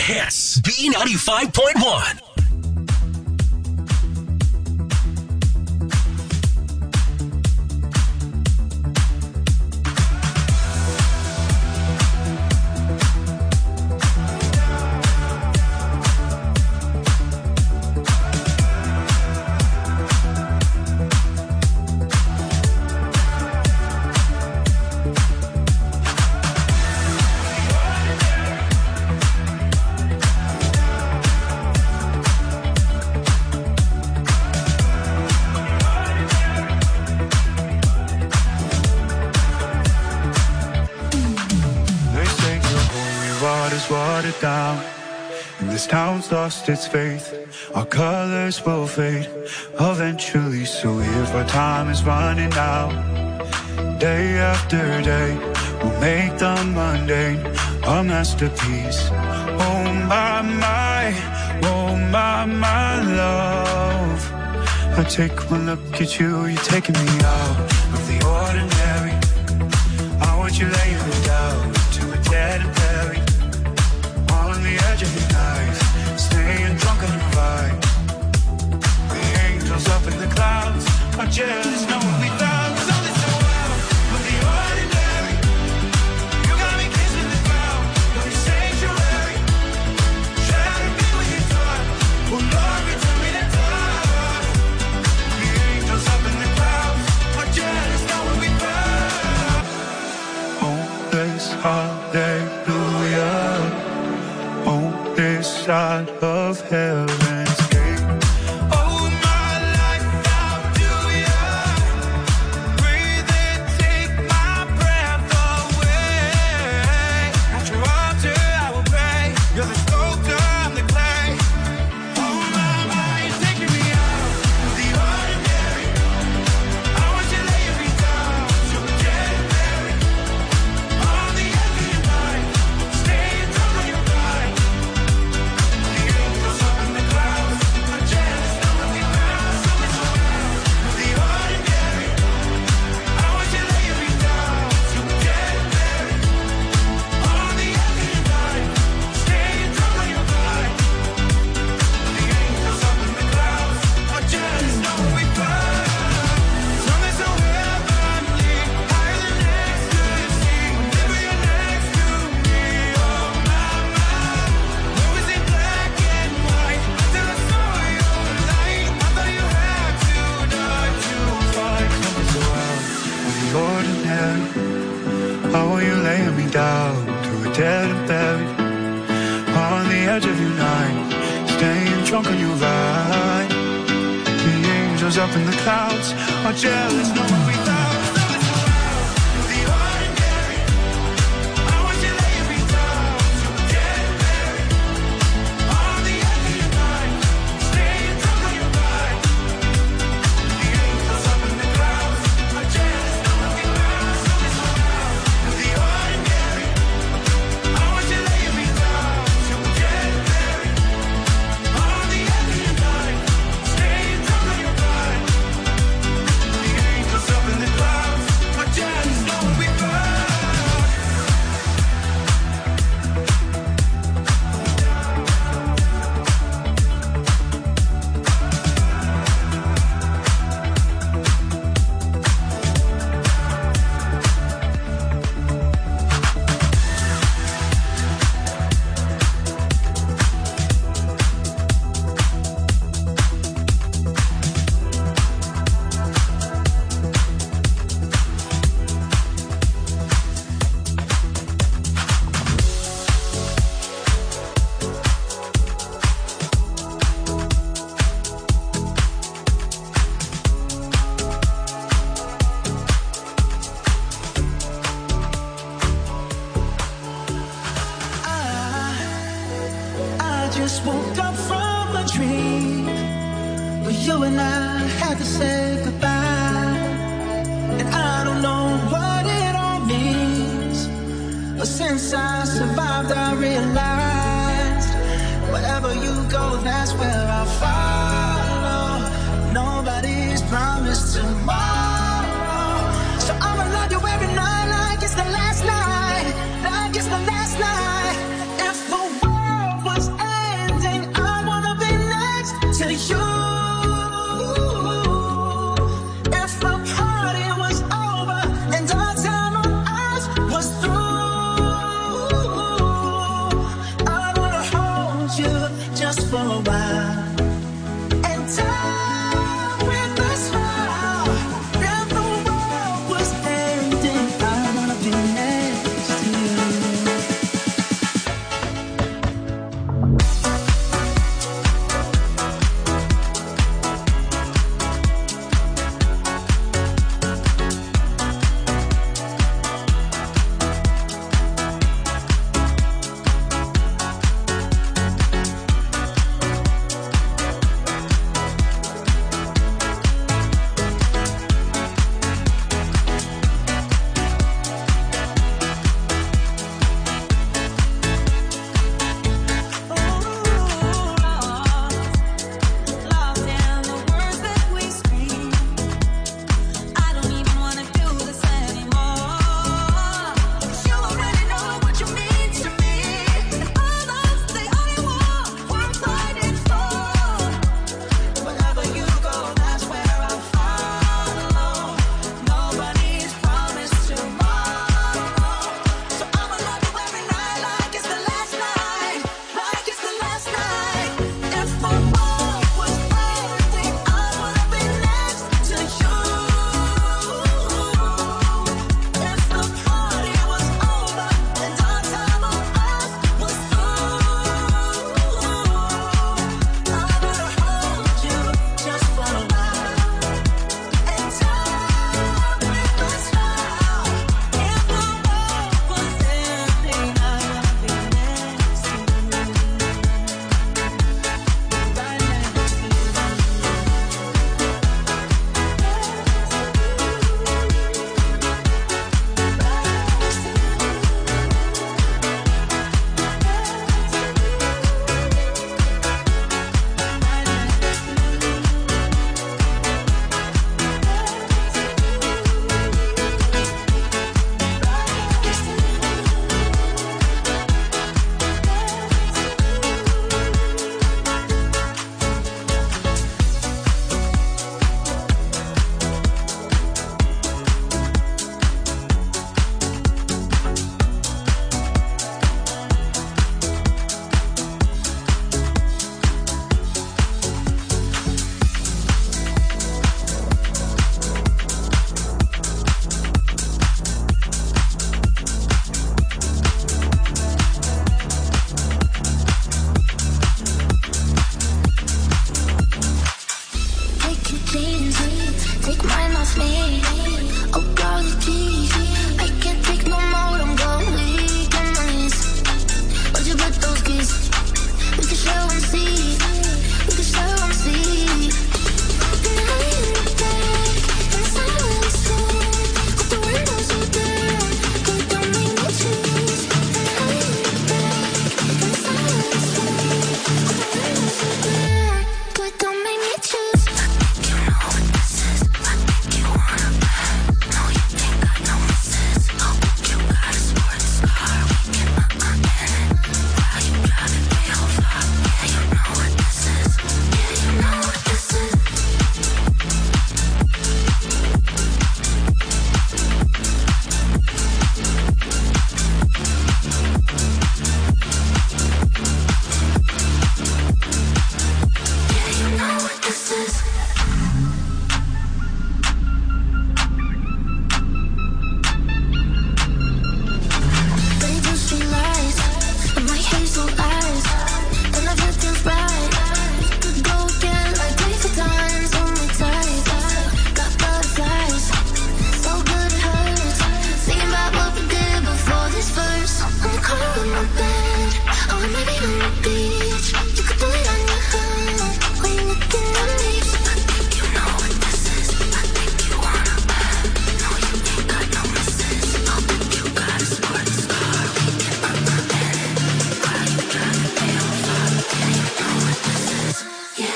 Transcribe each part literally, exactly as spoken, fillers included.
hits. B ninety-five point one. This town's lost its faith, our colors will fade eventually. So if our time is running out, day after day, we'll make the mundane a masterpiece. Oh my, my, oh my, my love, I take one look at you, you're taking me out of the ordinary. I want you laying me down to a dead and buried on the edge of your knife, staying drunk on your ride. The angels up in the clouds are jealous, knowing we found something so wild. But the ordinary, you got me kissing the ground, like a sanctuary. Shatter me with your touch, oh Lord, return me to touch. The angels up in the clouds are jealous, knowing we found. Oh, this hallelujah. Oh, this side of heaven's gate. Oh, my life, how do you breathe and take my breath away? At your altar, I will pray. You're the sculptor, I'm the clay. Oh, my, my, you're taking me out of the ordinary. I want you laying me down to a dead and buried on the edge of your night, staying drunk on your ride. Down to a dead and buried on the edge of your night, staying drunk on your ride. The angels up in the clouds are jealous, knowing we found. just woke up from a dream where you and I had to say goodbye. And I don't know what it all means, but since I survived I realized wherever you go, that's where I'll follow. Nobody's promised tomorrow, so I'ma love you every night like it's the last night, like it's the last night. If the world was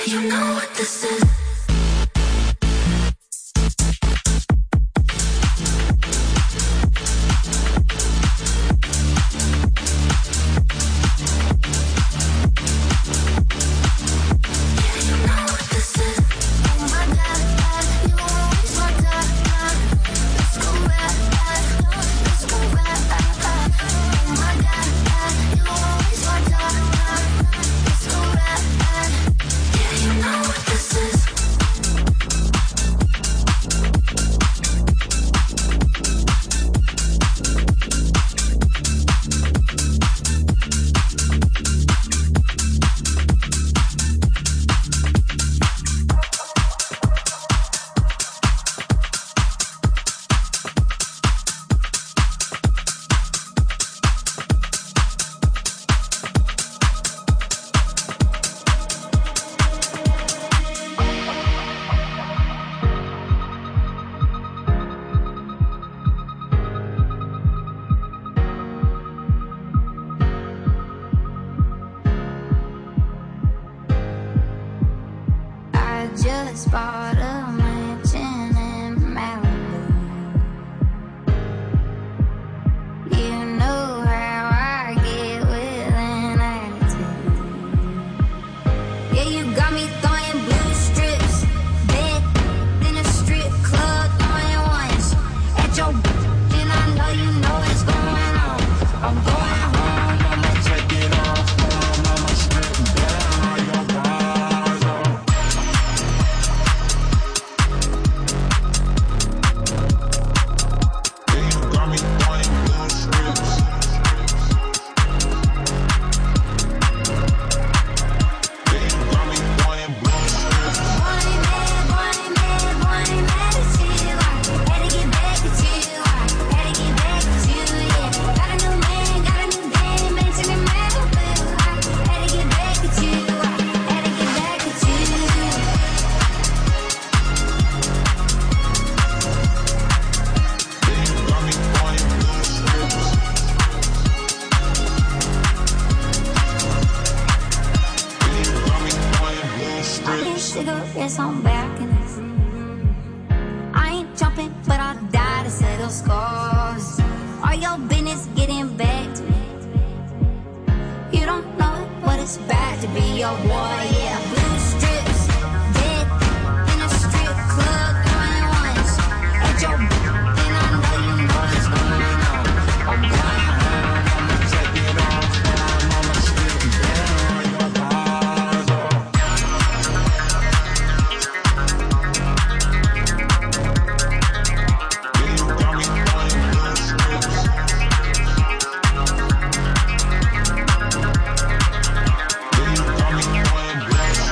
just bought a mansion in Malibu. You know how I get with an attitude. Yeah, you got me throwing blue strips, bed in a strip club, throwing ones at your and I know you know what's going on. I'm going home, I'ma check it off, I'ma strip down your bars on. Yeah, you got me throwing blue strips. Yeah, you got me throwing blue strips. Boy, mad, boy, mad, boy, mad at you. I had to get back at you. I had to get back at you, yeah. Got a new man, got a new dame, mansion in Malibu. I had to get back at you. I had to get back at you. Yeah, you got me throwing blue strips. Yeah, you got me throwing blue strips. Cigarettes on balconies. I ain't jumping, but I'll die to settle scores. All your business getting back to me. You don't know what it's bad to be your boy, yeah. Blue strips, dead in a strip club, throwing ones at your and I know you know what's going on. I'm going home, I'ma check it off, I'ma strip down your bars off. Yeah, you got me throwing blue strips. Yeah, you got me throwing blue strips.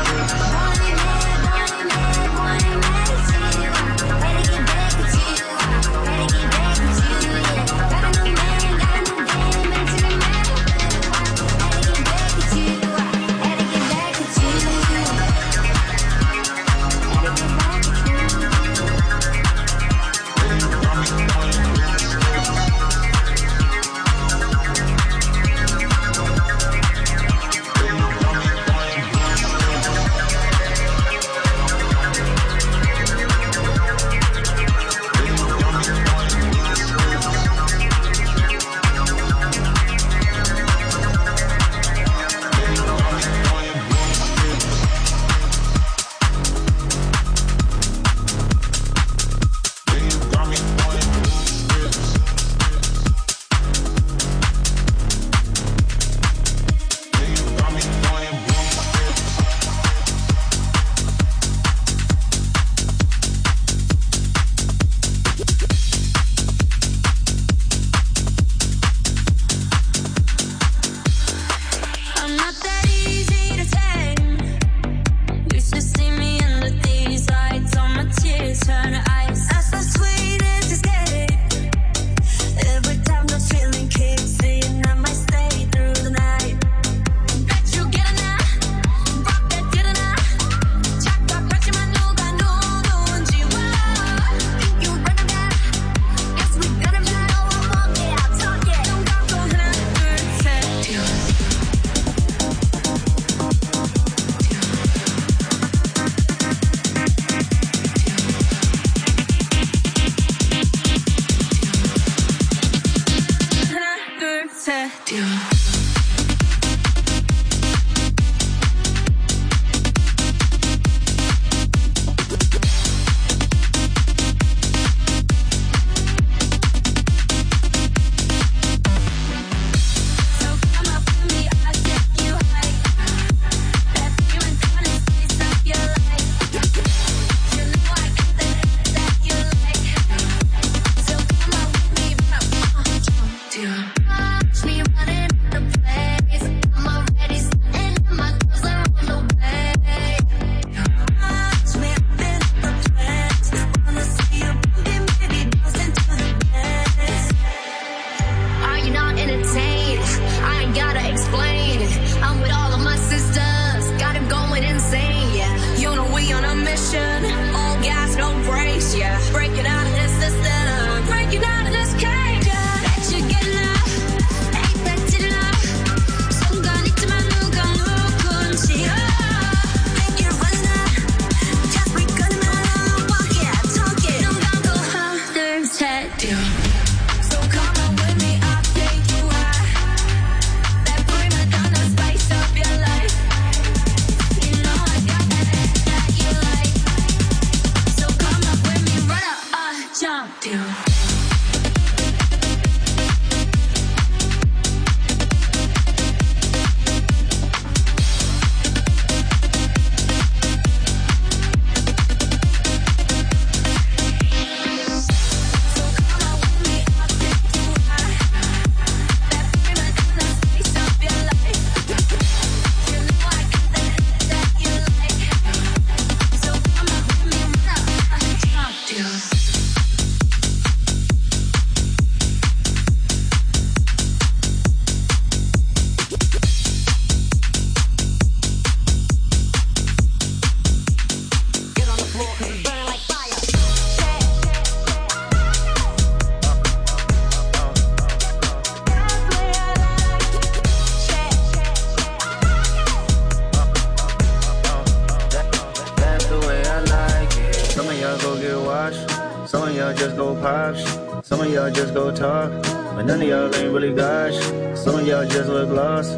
just go pops. Some of y'all just go talk. But none of y'all ain't really gosh. Some of y'all just look lost.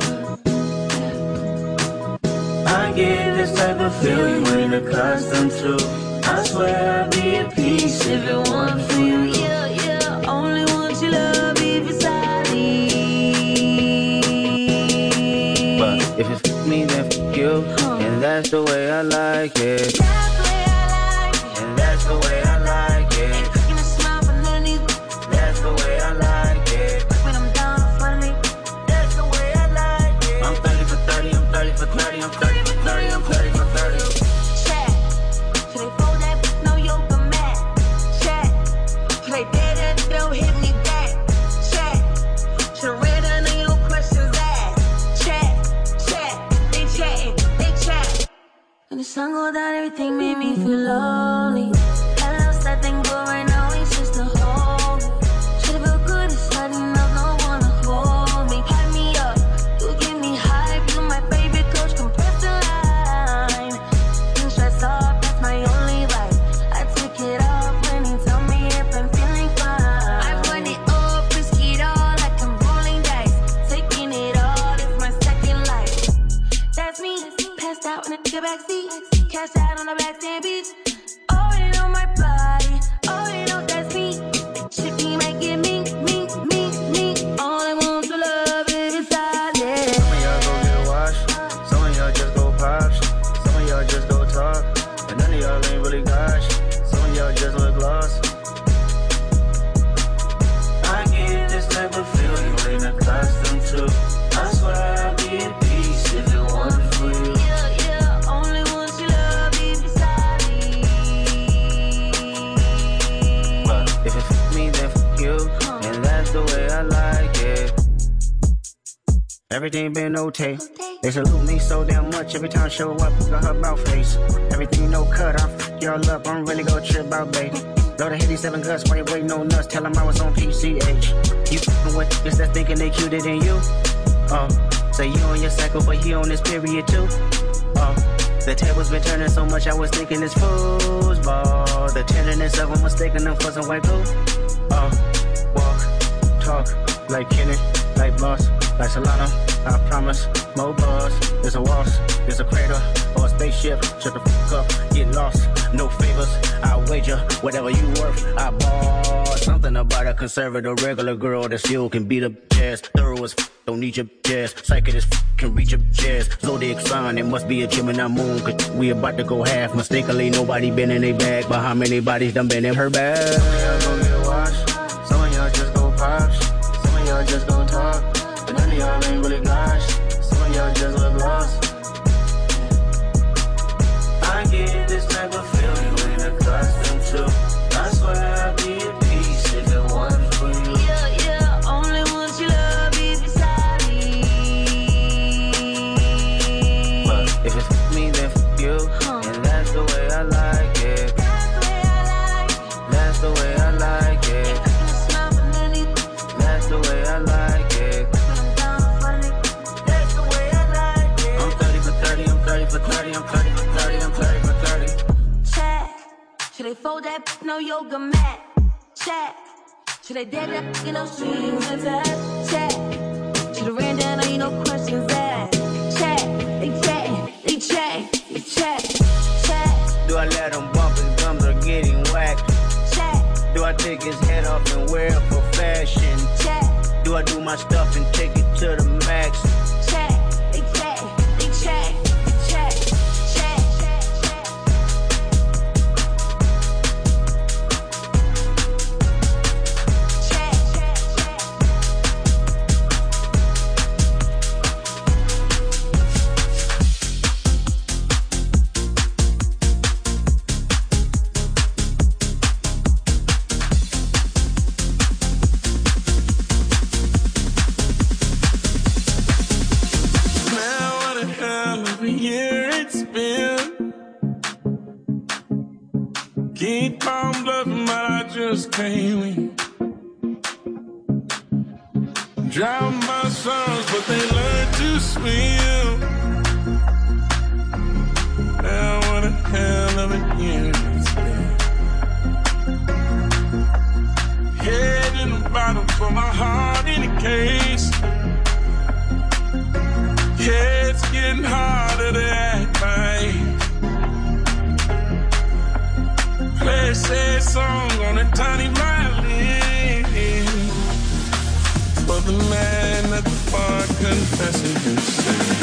I get this type of feel you ain't accustomed to. I swear I'd be at peace if it wasn't for you. Yeah, yeah, only want your love if it's solid. But if it f me, then f you. And that's the way I like it. That's the way I like it. And that's the way I like it. Ain't cooking a smile for none of these. That's the way I like it. When I'm down in front of me. That's the way I like it. I'm thirty for thirty, I'm thirty for thirty, I'm thirty for thirty, I'm thirty for thirty. Check. Should they fold that? No yoga mat. Check. Should they dare that? Don't hit me back. Check. Should have read none of your questions asked. Check. Check. They chatting. They chat. When the sun go down, everything made me feel lonely. I lost that thing, but right now it's just a home. Should've felt good inside, enough, no one to hold me. Hype me up, you give me hype. You my favorite coach, compress the line. You stress off, that's my only vibe. I take it off when you tell me if I'm feeling fine. I run it up, risk it all like I'm rolling dice. Taking it all, it's my second life. That's me, passed out in the backseat. Cash out on the back stand beach. Already know my body, already know that's me. Shit me might get me, me, me, me. All I want to love is solid. Some of y'all go get washed. Some of y'all just go pops. Some of y'all just go talk. But none of y'all ain't really gosh. Some of y'all just look lost. I get this type of feel you ain't accustomed to. I swear I'd be at peace if it wasn't for you. Yeah, yeah, only want your love if it's solid. But if it f me, then f you. And that's the way I like it. Everything been okay. They salute me so damn much every time I show up. Got her mouth face. Everything no cut. I f y'all up. I'm really gonna trip out, babe. Load of eighty-seven guts. Why you waiting on nuts? Tell them I was on P C H. You f***ing with niggas that's thinking they cuter than you. Uh, say you on your cycle, but he on this period too. Uh, the tables been turning so much, I was thinking it's foosball. The tenderness of them mistaking them for some white glue. Uh, walk, talk, like Kenny, like Boss, like Solana. I promise, more buzz. There's a waltz, there's a crater, or a spaceship. Shut the fuck up, get lost. No favors, I wager whatever you worth. I bought something about a conservative regular girl that still can beat up jazz. Thorough as f, don't need your jazz. Psychic as f, can reach your jazz. Zodiac sign, it must be a Gemini moon. Cause we about to go half. Mistakenly, nobody been in a bag. But how many bodies done been in her bag? Some of y'all go get washed. Some of y'all just go pops. Some of y'all just go talk. But none of y'all ain't really gosh. Some of y'all just look lost. I get this type of feel you ain't accustomed to. I swear I'd be at peace if it wasn't for you. Yeah, yeah, only want your love if it's solid. But if it f me, then f you. And that's the way I like it. That's the way I like it. That's the way I like it. Ain't cooking a smile for none of these. That's the way I like it. When I'm down in front of me. That's the way I like it. I'm thirty for thirty, I'm thirty for thirty, I'm thirty for thirty, I'm thirty for thirty. Check. Should they fold that? No yoga mat. Check. Should they dare that? You know, strings attached. Check. Should have ran down on you, no questions asked. Check. They check. They check. They check. Check. Do I let him bump his gums or get him whacked? Check. Do I take his head off and wear it for fashion? Check. Do I do my stuff and take it to the max? Check. They check. They check. They check. Check. Check. Check. Check. Check. Check. Keep on bluffing, but I just can't win. Drown my sorrows, but they learn to swim. Now what a hell of a year it's been. confessing insane.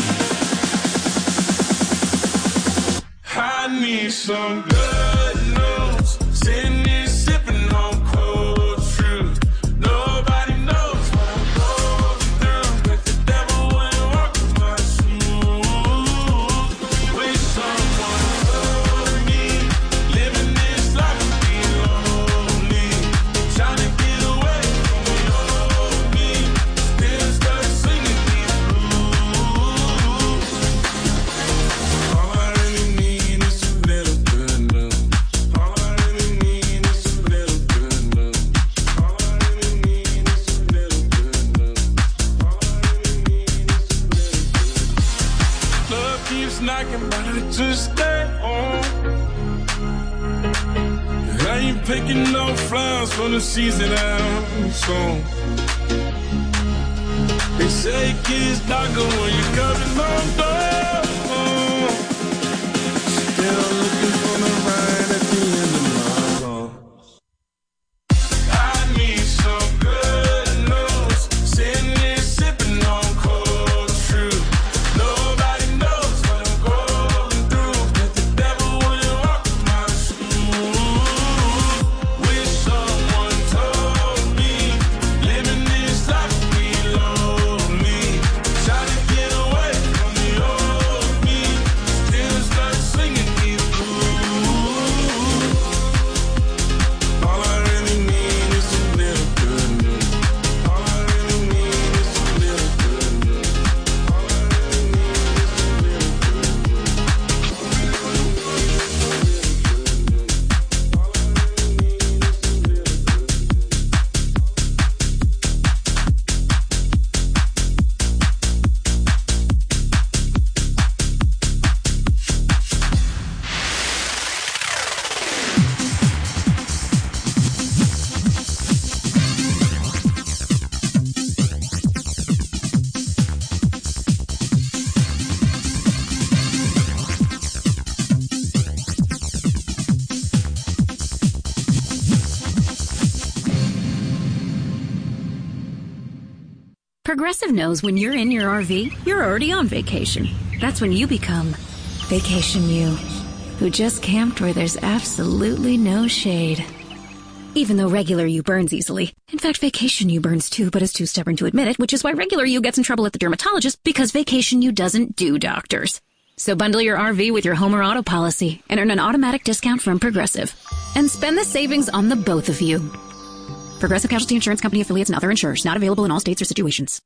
I need some good news. Sitting here sipping on cold truth. Nobody knows what I'm going through, but the devil wouldn't walk in my shoes. Wish someone told me living this life would be lonely. Trying to get away from the old me. Still stuck singing these blues. All I really need is a little good love. All I really need is a little good love. All I really need is a little good love. All I really need is a little good love. Love keeps knocking, but I just stay home. I ain't picking no flowers for the season I'm sown. They say kids darker when you're coming home door. Still looking for the ride at the end of my road. I need some good news. Sitting here sipping on cold truth. Nobody knows what I'm going through, but the devil wouldn't walk in my shoes. Wish someone told me living this life would be lonely. Trying to get away from the old me. Still start singing these blues. All I really need is a little good news. All I really need is a little good news. All I really need is a little good news. Progressive knows when you're in your R V, you're already on vacation. That's when you become Vacation You, who just camped where there's absolutely no shade. Even though regular you burns easily. In fact, Vacation You burns too, but is too stubborn to admit it, which is why regular you gets in trouble at the dermatologist, because Vacation You doesn't do doctors. So bundle your R V with your home or auto policy and earn an automatic discount from Progressive. And spend the savings on the both of you. Progressive Casualty Insurance Company affiliates and other insurers. Not available in all states or situations.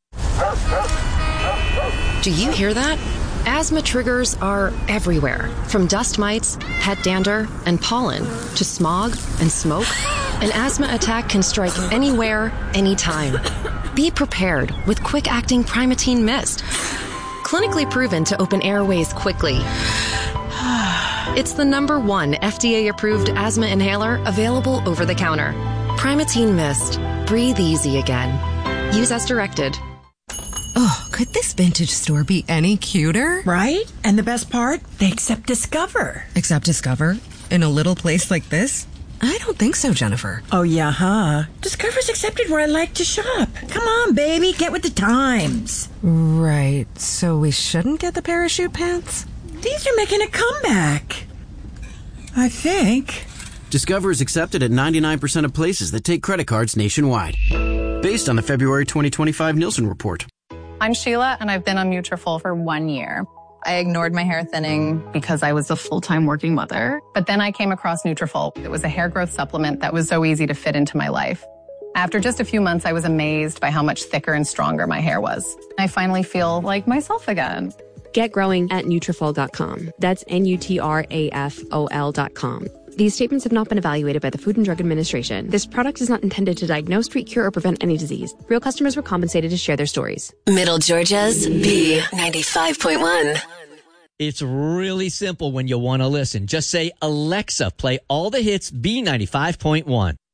Do you hear that? Asthma triggers are everywhere. From dust mites, pet dander, and pollen, to smog and smoke. An asthma attack can strike anywhere, anytime. Be prepared with quick-acting Primatene Mist. Clinically proven to open airways quickly. It's the number one F D A-approved asthma inhaler available over the counter. Primatene Mist. Breathe easy again. Use as directed. Oh, could this vintage store be any cuter? Right? And the best part? They accept Discover. Accept Discover? In a little place like this? I don't think so, Jennifer. Oh, yeah, huh? Discover's accepted where I like to shop. Come on, baby, get with the times. Right, so we shouldn't get the parachute pants? These are making a comeback. I think. Discover is accepted at ninety-nine percent of places that take credit cards nationwide. Based on the February twenty twenty-five Nielsen report. I'm Sheila, and I've been on Nutrafol for one year. I ignored my hair thinning because I was a full-time working mother. But then I came across Nutrafol. It was a hair growth supplement that was so easy to fit into my life. After just a few months, I was amazed by how much thicker and stronger my hair was. I finally feel like myself again. Get growing at Nutrafol dot com. That's N U T R A F O L dot com. These statements have not been evaluated by the Food and Drug Administration. This product is not intended to diagnose, treat, cure, or prevent any disease. Real customers were compensated to share their stories. Middle Georgia's B ninety-five point one. It's really simple when you want to listen. Just say, Alexa, play all the hits B ninety-five point one.